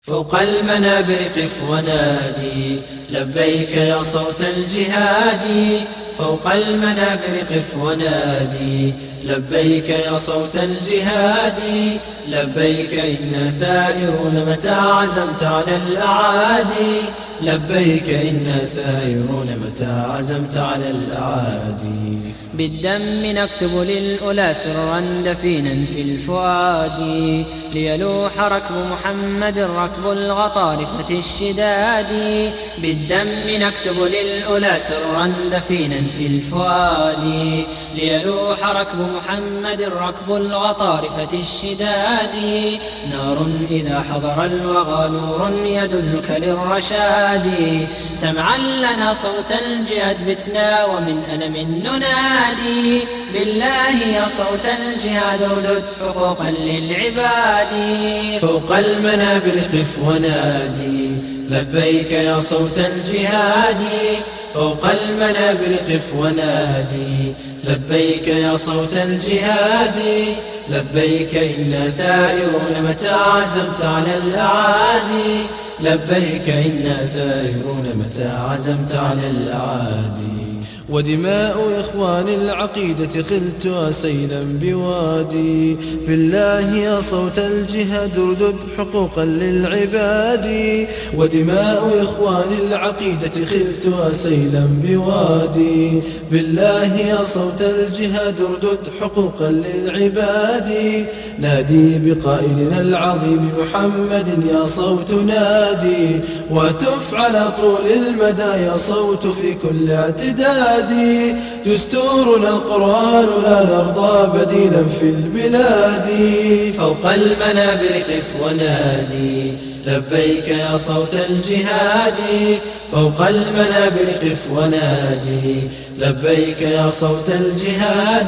فوق المنابر قف ونادي لبيك يا صوت الجهاد. فوق المنابر قف ونادي لبيك يا صوت الجهاد. لبيك إنا ثائرون متى عزمت على الأعادي. لبيك إنا ثائرون متى عزمت على الأعادي. بالدم نكتب للأولى سرا دفينا في الفؤاد. ليلوح ركب محمد ركب الغطارفة الشداد. بالدم نكتب للأولى سرا دفينا في الفؤاد. ليلوح ركب محمد ركب الغطارفة الشداد. نار إذا حضر الوغى نور يدلك للرشاد. سمعا لنا صوت الجهاد بتنا ومن ألم ننادي. بالله يا صوت الجهاد اردد حقوقا للعباد. فوق المنابر قف ونادي لبيك يا صوت الجهاد. فوق المنابر قف ونادي لبيك يا صوت الجهاد. لبيك إنا ثائرون متى عزمت على الأعادي. لبيك إنا ثائرون متى عزمت على الأعادي. ودماء إخوان العقيدة خلتها سيلا بوادي. بالله يا صوت الجهاد اردد حقوقا للعباد. ودماء إخوان العقيدة خلتها سيلا بوادي. بالله يا صوت الجهاد اردد حقوقا للعباد. نادي بقائلنا العظيم محمد يا صوت نادي. وتف على طول المدى يا صوت في كل اعتداد. دستورنا القرآن لا نرضى بديلا في البلاد. فوق المنابر قف ونادي لبيك يا صوت الجهاد. فوق المنابر قف ونادي لبيك يا صوت الجهاد.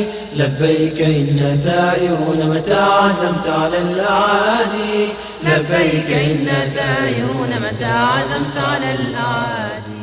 لبيك إنا ثائرون متى عزمت على الأعادي. لبيك إنا ثائرون متى عزمت على الأعادي.